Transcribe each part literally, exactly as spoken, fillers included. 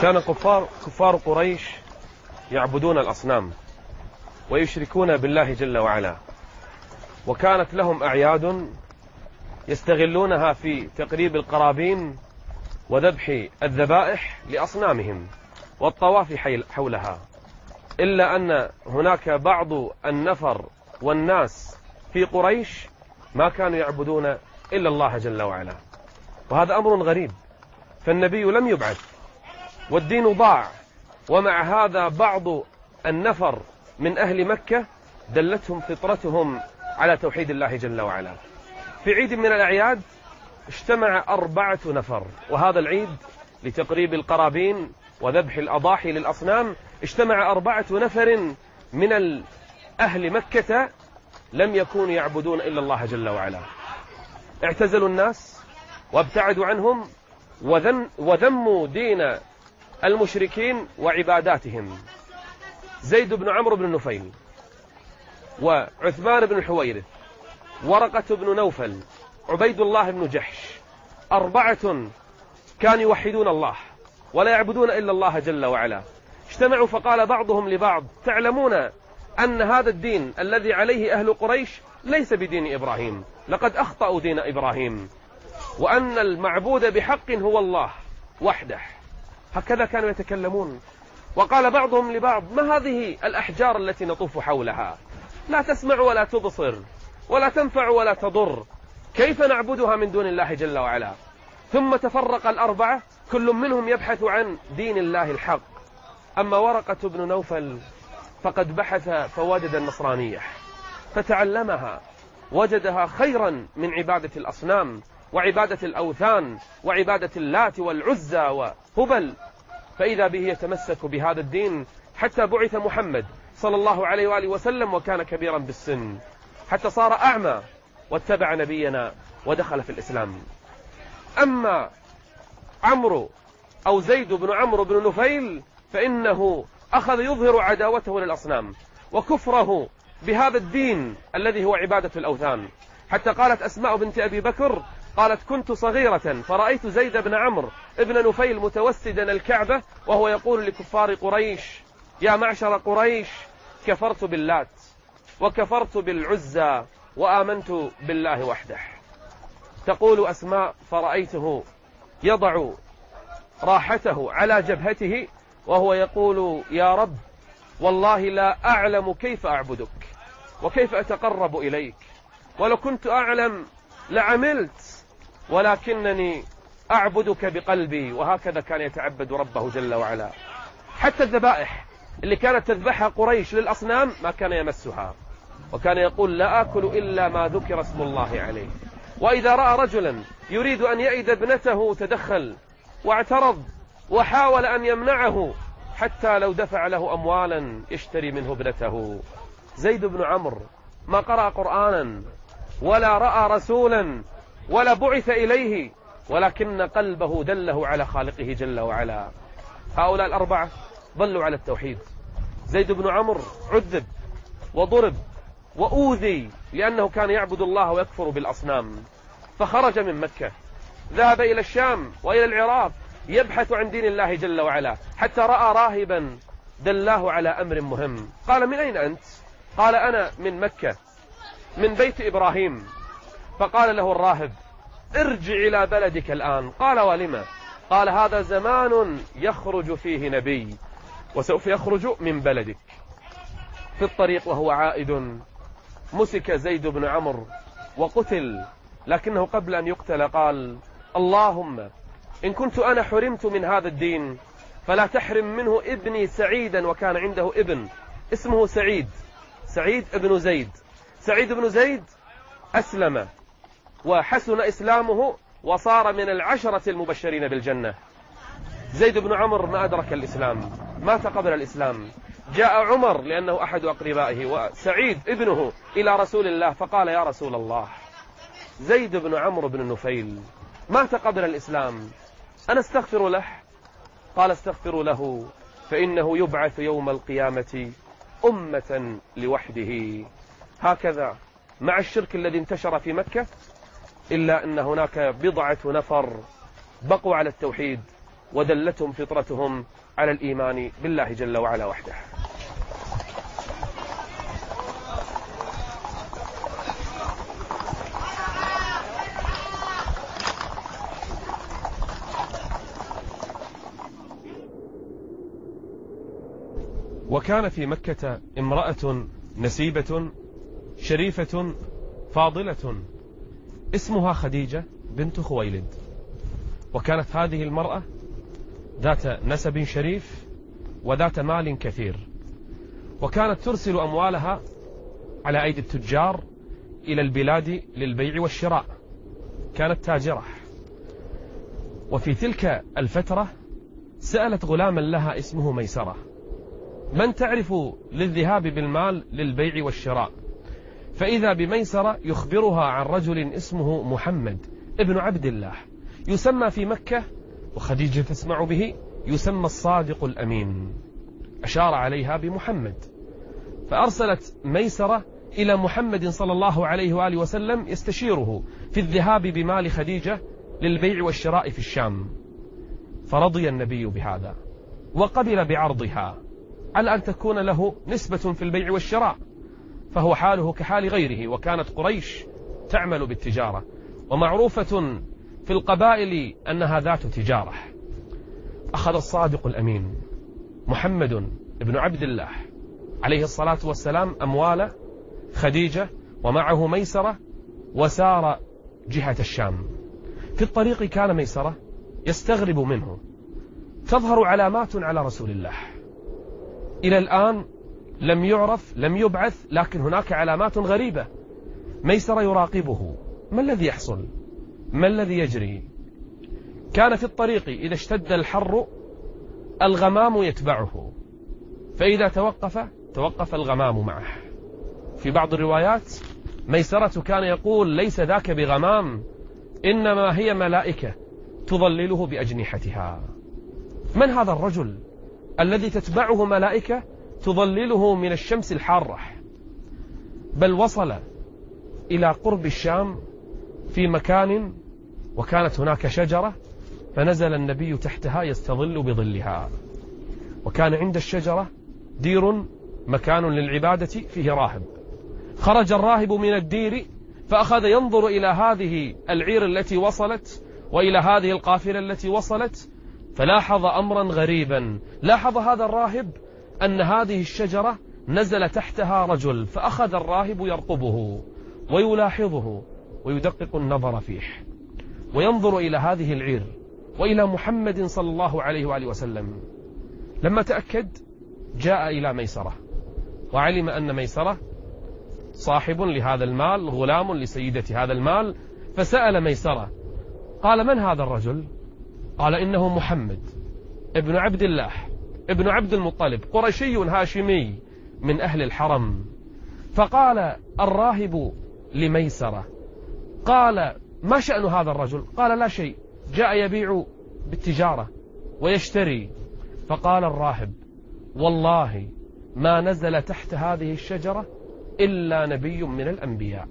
كان كفار كفار قريش يعبدون الأصنام ويشركون بالله جل وعلا، وكانت لهم أعياد يستغلونها في تقريب القرابين وذبح الذبائح لأصنامهم والطواف حولها، إلا أن هناك بعض النفر والناس في قريش ما كانوا يعبدون إلا الله جل وعلا، وهذا أمر غريب، فالنبي لم يبعث والدين ضاع، ومع هذا بعض النفر من أهل مكة دلتهم فطرتهم على توحيد الله جل وعلا. في عيد من الأعياد اجتمع أربعة نفر، وهذا العيد لتقريب القرابين وذبح الأضاحي للأصنام، اجتمع أربعة نفر من أهل مكة لم يكونوا يعبدون إلا الله جل وعلا، اعتزلوا الناس وابتعدوا عنهم وذموا دين المشركين وعباداتهم. زيد بن عمرو بن نفيل وعثمان بن الحويرث ورقة بن نوفل عبيد الله بن جحش، أربعة كانوا يوحدون الله ولا يعبدون إلا الله جل وعلا، اجتمعوا فقال بعضهم لبعض: تعلمون أن هذا الدين الذي عليه أهل قريش ليس بدين إبراهيم، لقد أخطأوا دين إبراهيم، وأن المعبود بحق هو الله وحده. هكذا كانوا يتكلمون. وقال بعضهم لبعض: ما هذه الأحجار التي نطوف حولها؟ لا تسمع ولا تبصر ولا تنفع ولا تضر، كيف نعبدها من دون الله جل وعلا؟ ثم تفرق الأربعة كل منهم يبحث عن دين الله الحق. أما ورقة بن نوفل فقد بحث فوجد النصرانية فتعلمها، وجدها خيرا من عبادة الأصنام وعبادة الأوثان وعبادة اللات والعزى وهبل، فإذا به يتمسك بهذا الدين حتى بعث محمد صلى الله عليه وآله وسلم، وكان كبيرا بالسن حتى صار أعمى واتبع نبينا ودخل في الإسلام. أما عمرو أو زيد بن عمرو بن نفيل فإنه أخذ يظهر عداوته للأصنام وكفره بهذا الدين الذي هو عبادة الأوثان، حتى قالت أسماء بنت أبي بكر قالت: كنت صغيرة فرأيت زيد بن عمرو ابن نفيل متوسدا الكعبة وهو يقول لكفار قريش: يا معشر قريش، كفرت باللات وكفرت بالعزى وآمنت بالله وحده. تقول أسماء: فرأيته يضع راحته على جبهته وهو يقول: يا رب، والله لا أعلم كيف أعبدك وكيف أتقرب إليك، ولو كنت أعلم لعملت، ولكنني أعبدك بقلبي. وهكذا كان يتعبد ربه جل وعلا. حتى الذبائح اللي كانت تذبحها قريش للأصنام ما كان يمسها، وكان يقول: لا آكل إلا ما ذكر اسم الله عليه. وإذا رأى رجلا يريد أن يئد ابنته تدخل واعترض وحاول أن يمنعه حتى لو دفع له أموالا يشتري منه ابنته. زيد بن عمرو ما قرأ قرآنا ولا رأى رسولا ولا بعث إليه، ولكن قلبه دله على خالقه جل وعلا. هؤلاء الأربعة ظلوا على التوحيد. زيد بن عمرو عذب وضرب وأوذي لأنه كان يعبد الله ويكفر بالأصنام، فخرج من مكة، ذهب إلى الشام وإلى العراق يبحث عن دين الله جل وعلا، حتى رأى راهبا دلاه على أمر مهم. قال: من أين أنت؟ قال: أنا من مكة، من بيت إبراهيم. فقال له الراهب: ارجع إلى بلدك الآن. قال: ولما؟ قال: هذا زمان يخرج فيه نبي وسوف يخرج من بلدك. في الطريق وهو عائد مسك زيد بن عمرو وقتل، لكنه قبل أن يقتل قال: اللهم إن كنت أنا حرمت من هذا الدين فلا تحرم منه ابني سعيدا. وكان عنده ابن اسمه سعيد، سعيد ابن زيد. سعيد بن زيد أسلم وحسن إسلامه وصار من العشرة المبشرين بالجنة. زيد بن عمرو ما أدرك الإسلام، مات قبل الإسلام. جاء عمر لأنه أحد أقربائه وسعيد ابنه إلى رسول الله فقال: يا رسول الله، زيد بن عمرو بن نفيل مات قبل الإسلام، أنا استغفر له؟ قال: استغفروا له فإنه يبعث يوم القيامة أمة لوحده. هكذا مع الشرك الذي انتشر في مكة، إلا أن هناك بضعة نفر بقوا على التوحيد ودلتهم فطرتهم على الإيمان بالله جل وعلا وحده. وكان في مكة امرأة نسيبة شريفة فاضلة اسمها خديجة بنت خويلد، وكانت هذه المرأة ذات نسب شريف وذات مال كثير، وكانت ترسل أموالها على أيدي التجار إلى البلاد للبيع والشراء، كانت تاجرة. وفي تلك الفترة سألت غلاما لها اسمه ميسرة: من تعرف للذهاب بالمال للبيع والشراء؟ فإذا بميسرة يخبرها عن رجل اسمه محمد ابن عبد الله يسمى في مكة، وخديجة تسمع به، يسمى الصادق الأمين. أشار عليها بمحمد، فأرسلت ميسرة إلى محمد صلى الله عليه وآله وسلم يستشيره في الذهاب بمال خديجة للبيع والشراء في الشام، فرضي النبي بهذا وقبل بعرضها على أن تكون له نسبة في البيع والشراء، فهو حاله كحال غيره، وكانت قريش تعمل بالتجارة، ومعروفة في القبائل أنها ذات تجارة. أخذ الصادق الأمين محمد بن عبد الله عليه الصلاة والسلام أموال خديجة ومعه ميسرة، وسار جهة الشام. في الطريق كان ميسرة يستغرب منه، تظهر علامات على رسول الله إلى الآن لم يعرف، لم يبعث، لكن هناك علامات غريبة. ميسرة يراقبه، ما الذي يحصل؟ ما الذي يجري؟ كان في الطريق إذا اشتد الحر الغمام يتبعه، فإذا توقف توقف الغمام معه. في بعض الروايات ميسرة كان يقول: ليس ذاك بغمام، إنما هي ملائكة تظلله بأجنحتها. من هذا الرجل الذي تتبعه ملائكة تظلله من الشمس الحارة؟ بل وصل إلى قرب الشام في مكان وكانت هناك شجرة، فنزل النبي تحتها يستظل بظلها، وكان عند الشجرة دير مكان للعبادة فيه راهب. خرج الراهب من الدير فأخذ ينظر إلى هذه العير التي وصلت وإلى هذه القافلة التي وصلت، فلاحظ أمرا غريبا. لاحظ هذا الراهب أن هذه الشجرة نزل تحتها رجل، فأخذ الراهب يرقبه ويلاحظه ويدقق النظر فيه، وينظر إلى هذه العير وإلى محمد صلى الله عليه وآله وسلم. لما تأكد جاء إلى ميسرة، وعلم أن ميسرة صاحب لهذا المال، غلام لسيدة هذا المال، فسأل ميسرة قال: من هذا الرجل؟ قال: إنه محمد ابن عبد الله ابن عبد المطلب، قرشي هاشمي من أهل الحرم. فقال الراهب لميسرة، قال: ما شأن هذا الرجل؟ قال: لا شيء، جاء يبيع بالتجارة ويشتري. فقال الراهب: والله ما نزل تحت هذه الشجرة إلا نبي من الأنبياء.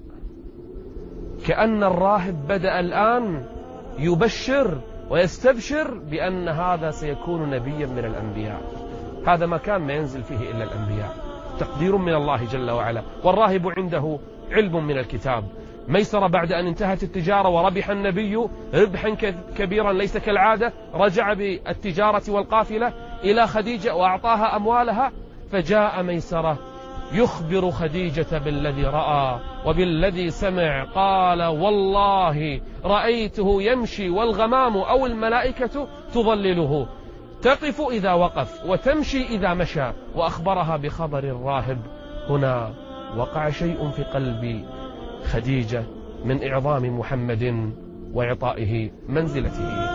كأن الراهب بدأ الآن يبشر ويستبشر بأن هذا سيكون نبيا من الأنبياء. هذا مكان ما ينزل فيه إلا الأنبياء، تقدير من الله جل وعلا، والراهب عنده علم من الكتاب. ميسرة بعد أن انتهت التجارة وربح النبي ربحا كبيرا ليس كالعادة، رجع بالتجارة والقافلة إلى خديجة وأعطاها أموالها، فجاء ميسرة يخبر خديجة بالذي رأى وبالذي سمع. قال: والله رأيته يمشي والغمام أو الملائكة تظلله، تقف إذا وقف وتمشي إذا مشى. وأخبرها بخبر الراهب. هنا وقع شيء في قلب خديجة من إعظام محمد وإعطائه منزلته.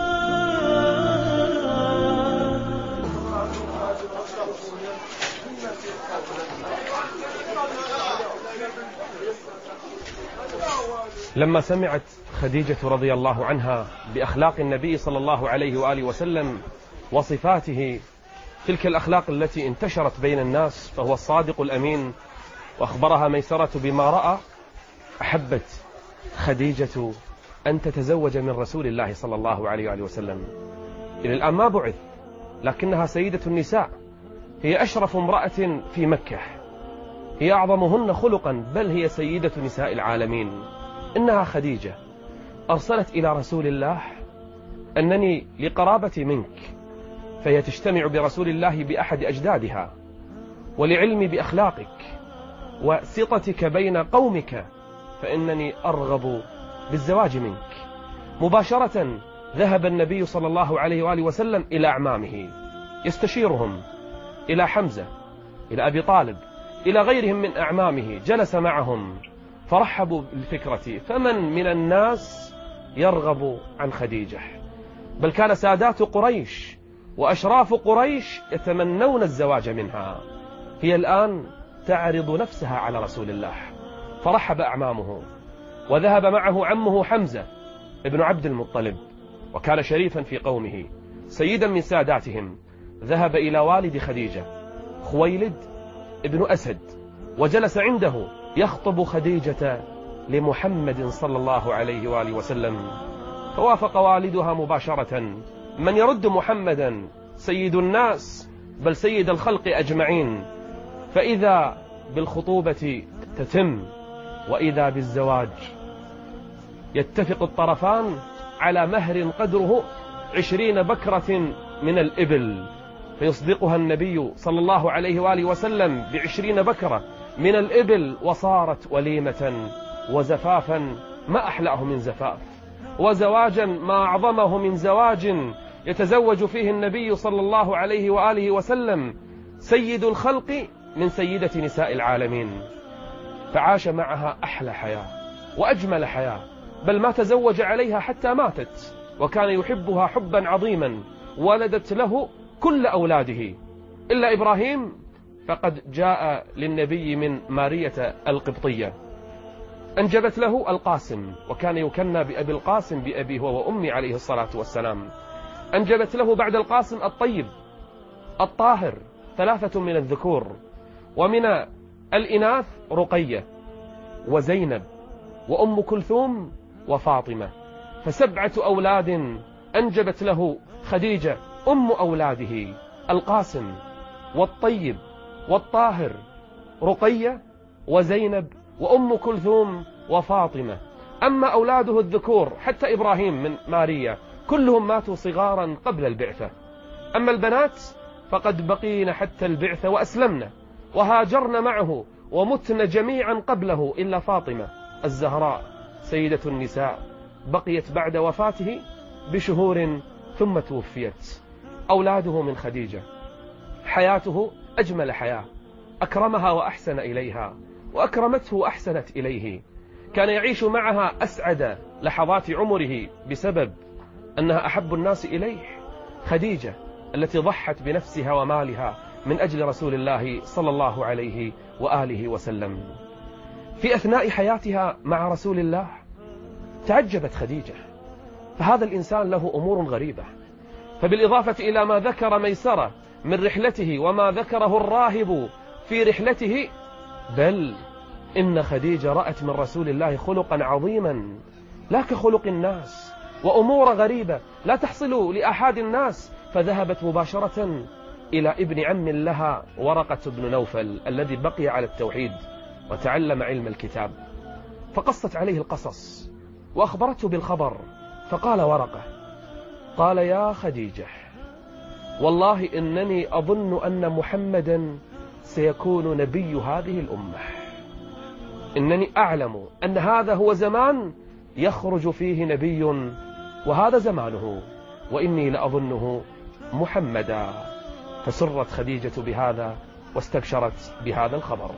لما سمعت خديجة رضي الله عنها بأخلاق النبي صلى الله عليه وآله وسلم وصفاته، تلك الأخلاق التي انتشرت بين الناس، فهو الصادق الأمين، وأخبرها ميسرة بما رأى، أحبت خديجة أن تتزوج من رسول الله صلى الله عليه وآله وسلم. إلى الآن ما بعث، لكنها سيدة النساء، هي أشرف امرأة في مكة، هي أعظمهن خلقا، بل هي سيدة نساء العالمين. إنها خديجة أرسلت إلى رسول الله أنني لقرابتي منك، فهي تجتمع برسول الله بأحد أجدادها، ولعلمي بأخلاقك وسطتك بين قومك، فإنني أرغب بالزواج منك. مباشرة ذهب النبي صلى الله عليه وآله وسلم إلى أعمامه يستشيرهم، إلى حمزة، إلى أبي طالب، إلى غيرهم من أعمامه، جلس معهم فرحبوا بالفكرة. فمن من الناس يرغب عن خديجة؟ بل كان سادات قريش وأشراف قريش يتمنون الزواج منها. هي الآن تعرض نفسها على رسول الله، فرحب أعمامه، وذهب معه عمه حمزة ابن عبد المطلب، وكان شريفا في قومه سيدا من ساداتهم. ذهب إلى والد خديجة خويلد ابن أسد، وجلس عنده يخطب خديجة لمحمد صلى الله عليه وآله وسلم. فوافق والدها مباشرة. من يرد محمدا سيد الناس، بل سيد الخلق أجمعين. فإذا بالخطوبة تتم، وإذا بالزواج يتفق الطرفان على مهر قدره عشرين بكرة من الإبل، فيصدقها النبي صلى الله عليه وآله وسلم بعشرين بكرة من الإبل، وصارت وليمة وزفافا ما أحلاه من زفاف، وزواجا ما أعظمه من زواج يتزوج فيه النبي صلى الله عليه وآله وسلم سيد الخلق من سيدة نساء العالمين. فعاش معها أحلى حياة وأجمل حياة، بل ما تزوج عليها حتى ماتت، وكان يحبها حبا عظيما. ولدت له كل أولاده إلا إبراهيم، فقد جاء للنبي من مارية القبطية، أنجبت له القاسم، وكان يكنى بأبي القاسم بأبي هو وأمي عليه الصلاة والسلام. أنجبت له بعد القاسم الطيب الطاهر، ثلاثة من الذكور، ومن الإناث رقية وزينب وأم كلثوم وفاطمة. فسبعة أولاد أنجبت له خديجة أم أولاده، القاسم والطيب والطاهر، رقية وزينب وأم كلثوم وفاطمة. أما أولاده الذكور حتى إبراهيم من ماريا كلهم ماتوا صغارا قبل البعثة. أما البنات فقد بقين حتى البعثة وأسلمنا وهاجرن معه ومتن جميعا قبله، إلا فاطمة الزهراء سيدة النساء بقيت بعد وفاته بشهور ثم توفيت. أولاده من خديجة، حياته أجمل حياة، أكرمها وأحسن إليها، وأكرمته وأحسنت إليه. كان يعيش معها أسعد لحظات عمره بسبب أنها أحب الناس إليه، خديجة التي ضحت بنفسها ومالها من أجل رسول الله صلى الله عليه وآله وسلم. في أثناء حياتها مع رسول الله تعجبت خديجة، فهذا الإنسان له أمور غريبة. فبالإضافة إلى ما ذكر ميسرة من رحلته وما ذكره الراهب في رحلته، بل إن خديجة رأت من رسول الله خلقا عظيما لا كخلق الناس، وأمور غريبة لا تحصل لأحد الناس. فذهبت مباشرة إلى ابن عم لها ورقة بن نوفل الذي بقي على التوحيد وتعلم علم الكتاب، فقصت عليه القصص وأخبرته بالخبر. فقال ورقة، قال: يا خديجة، والله إنني أظن أن محمدا سيكون نبي هذه الأمة، إنني أعلم أن هذا هو زمان يخرج فيه نبي وهذا زمانه، وإني لأظنه محمدا. فسرت خديجة بهذا واستبشرت بهذا الخبر.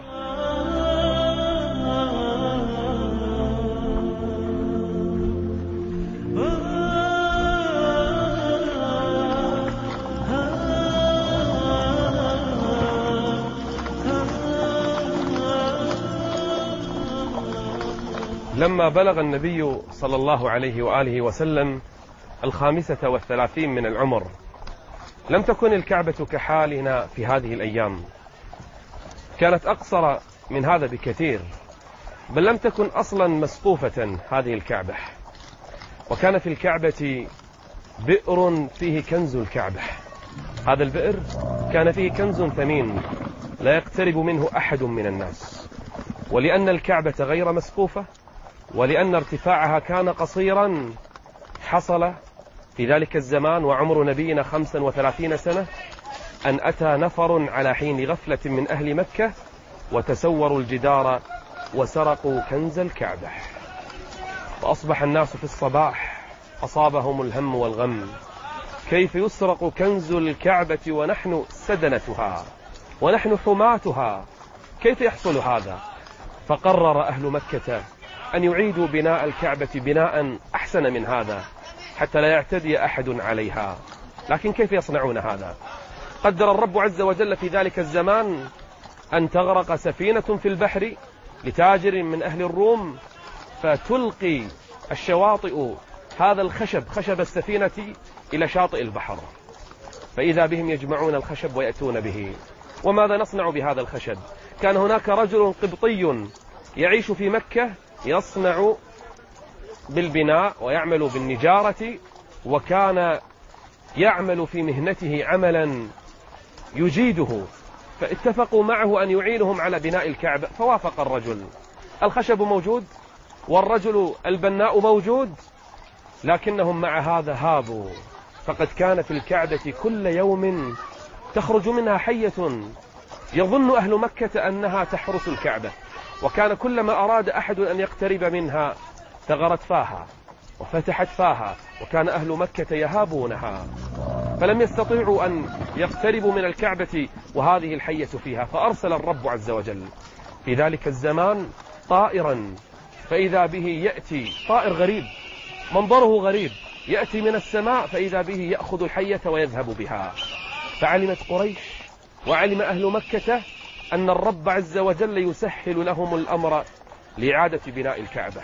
لما بلغ النبي صلى الله عليه وآله وسلم الخامسة والثلاثين من العمر، لم تكن الكعبة كحالنا في هذه الأيام، كانت أقصر من هذا بكثير، بل لم تكن أصلا مسقوفة هذه الكعبة. وكان في الكعبة بئر فيه كنز الكعبة. هذا البئر كان فيه كنز ثمين لا يقترب منه أحد من الناس، ولأن الكعبة غير مسقوفة ولأن ارتفاعها كان قصيرا، حصل في ذلك الزمان وعمر نبينا خمسا وثلاثين سنة أن أتى نفر على حين غفلة من أهل مكة وتسوروا الجدار وسرقوا كنز الكعبة، فأصبح الناس في الصباح أصابهم الهم والغم، كيف يسرق كنز الكعبة ونحن سدنتها ونحن حماتها، كيف يحصل هذا؟ فقرر أهل مكة أن يعيدوا بناء الكعبة بناء أحسن من هذا حتى لا يعتدي أحد عليها. لكن كيف يصنعون هذا؟ قدر الرب عز وجل في ذلك الزمان أن تغرق سفينة في البحر لتاجر من أهل الروم، فتلقي الشواطئ هذا الخشب خشب السفينة إلى شاطئ البحر، فإذا بهم يجمعون الخشب ويأتون به. وماذا نصنع بهذا الخشب؟ كان هناك رجل قبطي يعيش في مكة يصنع بالبناء ويعمل بالنجارة، وكان يعمل في مهنته عملا يجيده، فاتفقوا معه أن يعينهم على بناء الكعبة، فوافق الرجل. الخشب موجود والرجل البناء موجود، لكنهم مع هذا هابوا، فقد كان في الكعبة كل يوم تخرج منها حية يظن أهل مكة أنها تحرس الكعبة، وكان كلما أراد أحد أن يقترب منها ثغرت فاها وفتحت فاها، وكان أهل مكة يهابونها، فلم يستطيعوا أن يقتربوا من الكعبة وهذه الحية فيها. فأرسل الرب عز وجل في ذلك الزمان طائرا، فإذا به يأتي طائر غريب منظره غريب، يأتي من السماء فإذا به يأخذ الحية ويذهب بها. فعلمت قريش وعلم أهل مكة أن الرب عز وجل يسهل لهم الأمر لإعادة بناء الكعبة،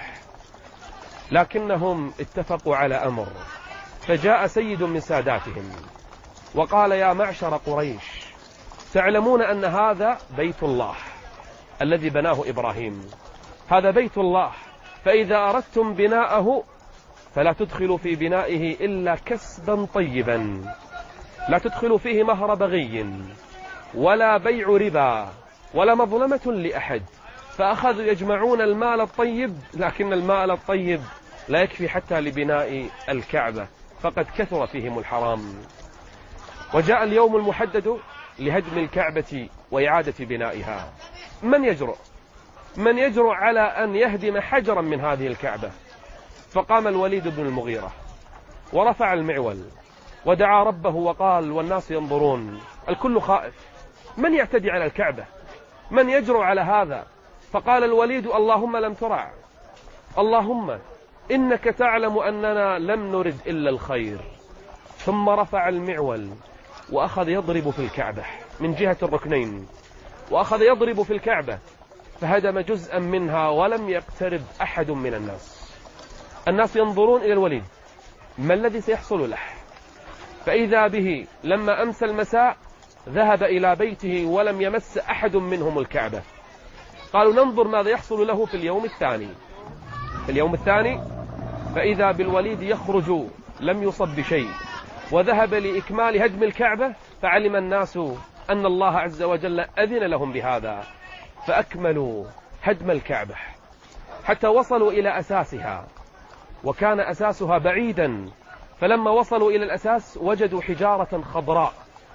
لكنهم اتفقوا على أمر. فجاء سيد من ساداتهم وقال: يا معشر قريش، تعلمون أن هذا بيت الله الذي بناه إبراهيم، هذا بيت الله، فإذا أردتم بناءه فلا تدخلوا في بنائه إلا كسبا طيبا، لا تدخلوا فيه مهر بغي ولا بيع ربا ولا مظلمة لأحد. فأخذوا يجمعون المال الطيب، لكن المال الطيب لا يكفي حتى لبناء الكعبة، فقد كثر فيهم الحرام. وجاء اليوم المحدد لهدم الكعبة وإعادة بنائها. من يجرؤ من يجرؤ على أن يهدم حجرا من هذه الكعبة؟ فقام الوليد بن المغيرة ورفع المعول ودعا ربه وقال والناس ينظرون، الكل خائف، من يعتدي على الكعبة؟ من يجرؤ على هذا؟ فقال الوليد: اللهم لم ترع، اللهم إنك تعلم أننا لم نرد إلا الخير. ثم رفع المعول وأخذ يضرب في الكعبة من جهة الركنين، وأخذ يضرب في الكعبة فهدم جزءا منها ولم يقترب أحد من الناس. الناس ينظرون إلى الوليد ما الذي سيحصل له، فإذا به لما أمسى المساء ذهب إلى بيته ولم يمس أحد منهم الكعبة. قالوا ننظر ماذا يحصل له في اليوم الثاني. في اليوم الثاني فإذا بالوليد يخرج لم يصب بشيء، وذهب لإكمال هدم الكعبة، فعلم الناس أن الله عز وجل أذن لهم بهذا، فأكملوا هدم الكعبة حتى وصلوا إلى أساسها، وكان أساسها بعيدا، فلما وصلوا إلى الأساس وجدوا حجارة خضراء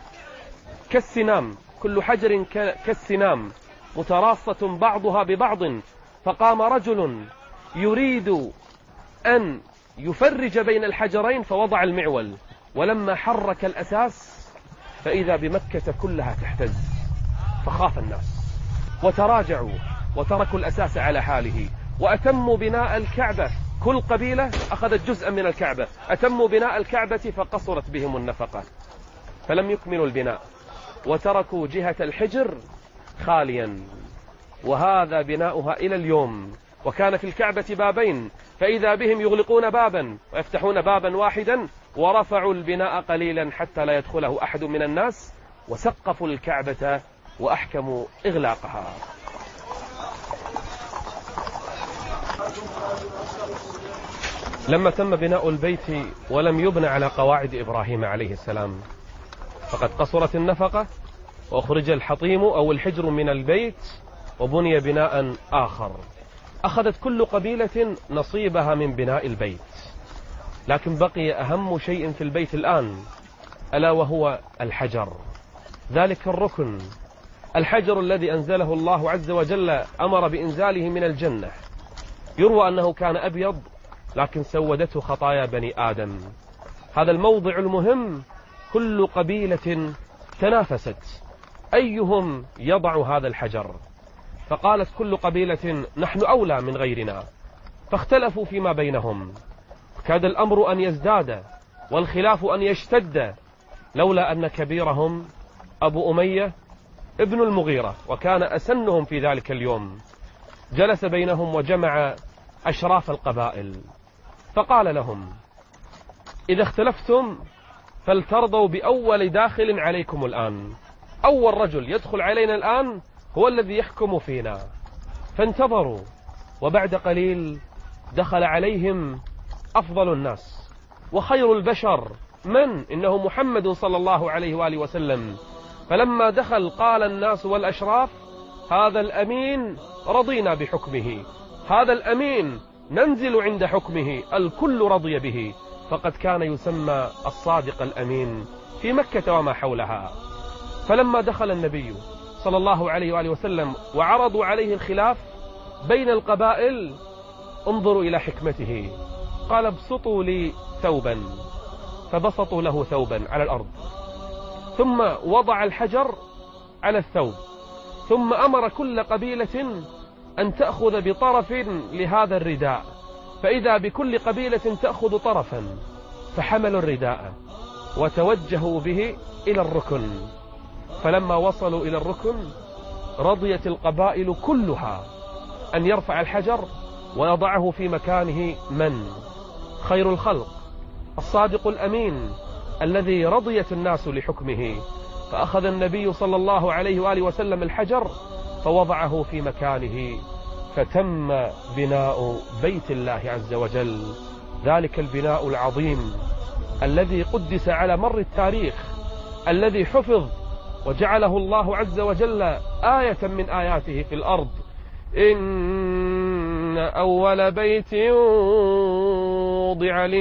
كالسنام، كل حجر كالسنام متراصة بعضها ببعض. فقام رجل يريد أن يفرج بين الحجرين فوضع المعول، ولما حرك الأساس فإذا بمكة كلها تهتز، فخاف الناس وتراجعوا وتركوا الأساس على حاله وأتموا بناء الكعبة. كل قبيلة أخذت جزءا من الكعبة، أتموا بناء الكعبة فقصرت بهم النفقة، فلم يكملوا البناء وتركوا جهة الحجر خاليا، وهذا بناؤها إلى اليوم. وكان في الكعبة بابين، فإذا بهم يغلقون بابا ويفتحون بابا واحدا، ورفعوا البناء قليلا حتى لا يدخله أحد من الناس، وسقفوا الكعبة وأحكموا إغلاقها. لما تم بناء البيت ولم يبنى على قواعد إبراهيم عليه السلام، فقد قصرت النفقة وأخرج الحطيم أو الحجر من البيت وبني بناء آخر. أخذت كل قبيلة نصيبها من بناء البيت، لكن بقي أهم شيء في البيت الآن، ألا وهو الحجر، ذلك الركن، الحجر الذي أنزله الله عز وجل، أمر بإنزاله من الجنة. يروى أنه كان أبيض لكن سودته خطايا بني آدم. هذا الموضع المهم كل قبيلة تنافست أيهم يضع هذا الحجر، فقالت كل قبيلة نحن أولى من غيرنا، فاختلفوا فيما بينهم، كاد الأمر أن يزداد والخلاف أن يشتد، لولا أن كبيرهم أبو أمية ابن المغيرة، وكان أسنهم في ذلك اليوم، جلس بينهم وجمع أشراف القبائل، فقال لهم إذا اختلفتم فلترضوا بأول داخل عليكم الآن، أول رجل يدخل علينا الآن هو الذي يحكم فينا. فانتظروا، وبعد قليل دخل عليهم أفضل الناس وخير البشر، من؟ إنه محمد صلى الله عليه وآله وسلم. فلما دخل قال الناس والأشراف هذا الأمين رضينا بحكمه، هذا الأمين ننزل عند حكمه، الكل رضي به، فقد كان يسمى الصادق الأمين في مكة وما حولها. فلما دخل النبي صلى الله عليه وآله وسلم وعرضوا عليه الخلاف بين القبائل، انظروا إلى حكمته، قال ابسطوا لي ثوبا، فبسطوا له ثوبا على الأرض، ثم وضع الحجر على الثوب، ثم أمر كل قبيلة أن تأخذ بطرف لهذا الرداء، فإذا بكل قبيلة تأخذ طرفا، فحملوا الرداء وتوجهوا به إلى الركن. فلما وصلوا إلى الركن رضيت القبائل كلها أن يرفع الحجر ويضعه في مكانه من؟ خير الخلق، الصادق الأمين الذي رضيت الناس لحكمه. فأخذ النبي صلى الله عليه وآله وسلم الحجر فوضعه في مكانه، فتم بناء بيت الله عز وجل، ذلك البناء العظيم الذي قدس على مر التاريخ، الذي حفظ وجعله الله عز وجل آية من آياته في الأرض. إن أول بيت وضع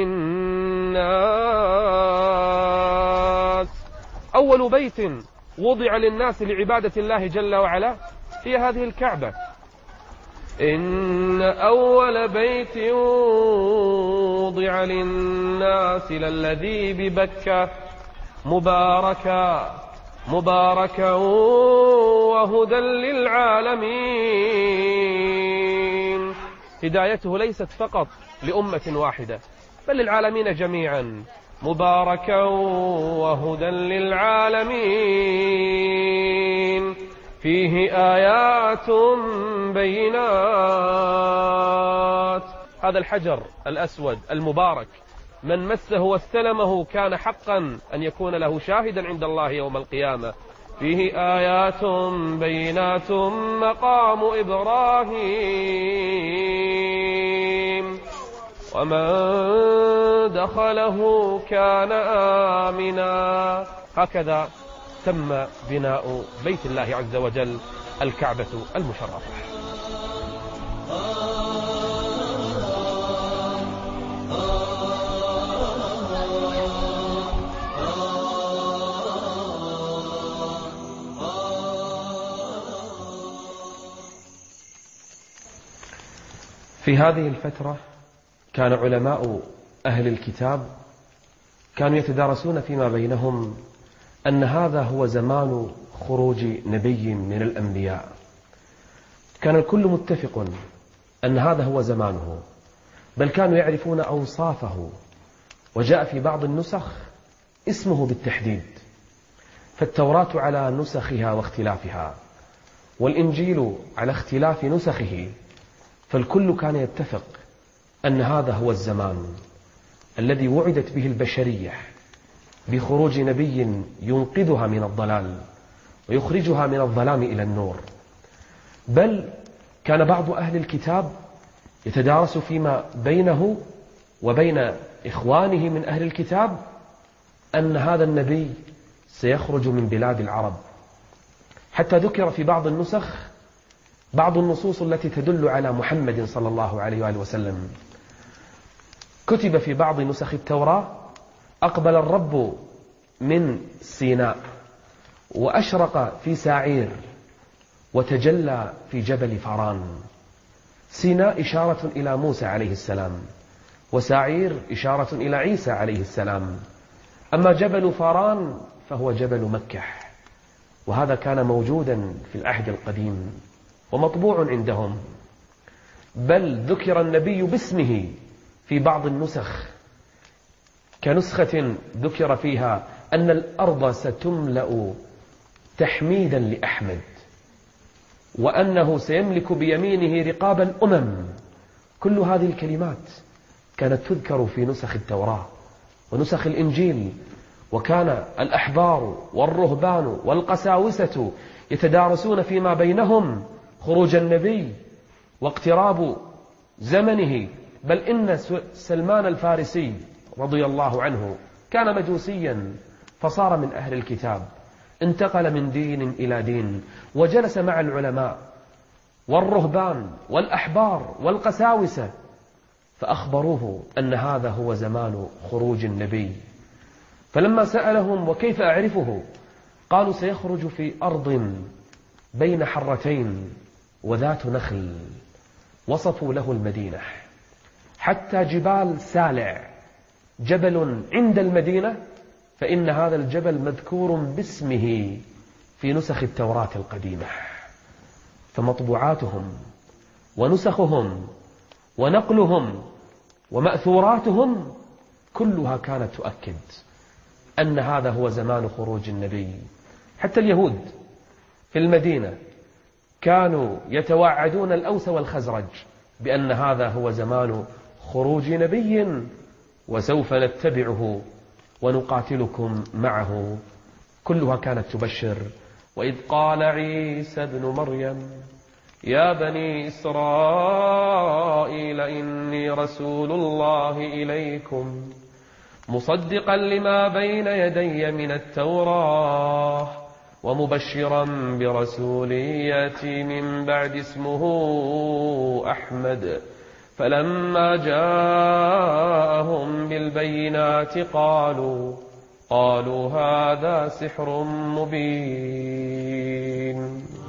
للناس، أول بيت وضع للناس لعبادة الله جل وعلا هي هذه الكعبة. إن أول بيت وضع للناس للذي ببكة مباركا مباركا وهدى للعالمين. هدايته ليست فقط لأمة واحدة بل للعالمين جميعا، مباركا وهدى للعالمين، فيه آيات بينات. هذا الحجر الأسود المبارك من مسه واستلمه كان حقا أن يكون له شاهدا عند الله يوم القيامة. فيه آيات بينات مقام إبراهيم ومن دخله كان آمنا. هكذا تم بناء بيت الله عز وجل الكعبة المشرفة. في هذه الفترة كان علماء أهل الكتاب كانوا يتدارسون فيما بينهم أن هذا هو زمان خروج نبي من الأنبياء. كان الكل متفق أن هذا هو زمانه، بل كانوا يعرفون أوصافه، وجاء في بعض النسخ اسمه بالتحديد، فالتوراة على نسخها واختلافها، والإنجيل على اختلاف نسخه، فالكل كان يتفق أن هذا هو الزمان الذي وعدت به البشرية بخروج نبي ينقذها من الضلال ويخرجها من الظلام إلى النور. بل كان بعض أهل الكتاب يتدارس فيما بينه وبين إخوانه من أهل الكتاب أن هذا النبي سيخرج من بلاد العرب، حتى ذكر في بعض النسخ بعض النصوص التي تدل على محمد صلى الله عليه وآله وسلم. كتب في بعض نسخ التوراة: أقبل الرب من سيناء وأشرق في ساعير وتجلى في جبل فاران. سيناء إشارة إلى موسى عليه السلام، وساعير إشارة إلى عيسى عليه السلام. أما جبل فاران فهو جبل مكة، وهذا كان موجودا في العهد القديم ومطبوع عندهم، بل ذكر النبي باسمه في بعض النسخ، كنسخة ذكر فيها أن الأرض ستملأ تحميدا لأحمد، وأنه سيملك بيمينه رقاب الأمم. كل هذه الكلمات كانت تذكر في نسخ التوراة ونسخ الإنجيل، وكان الأحبار والرهبان والقساوسة يتدارسون فيما بينهم خروج النبي واقتراب زمنه. بل إن سلمان الفارسي رضي الله عنه كان مجوسيا فصار من أهل الكتاب، انتقل من دين إلى دين، وجلس مع العلماء والرهبان والأحبار والقساوسة، فأخبروه أن هذا هو زمان خروج النبي. فلما سألهم: وكيف أعرفه؟ قالوا: سيخرج في أرض بين حرتين وذات نخل. وصفوا له المدينة، حتى جبال سالع، جبل عند المدينة، فإن هذا الجبل مذكور باسمه في نسخ التوراة القديمة. فمطبوعاتهم ونسخهم ونقلهم ومأثوراتهم كلها كانت تؤكد أن هذا هو زمان خروج النبي. حتى اليهود في المدينة كانوا يتواعدون الأوس والخزرج بأن هذا هو زمان خروج نبي، وسوف نتبعه ونقاتلكم معه. كلها كانت تبشر. وإذ قال عيسى ابن مريم: يا بني إسرائيل إني رسول الله إليكم مصدقا لما بين يدي من التوراة ومبشرا برسول يأتي من بعد اسمه أحمد. فلما جاءهم بالبينات قالوا قالوا هذا سحر مبين.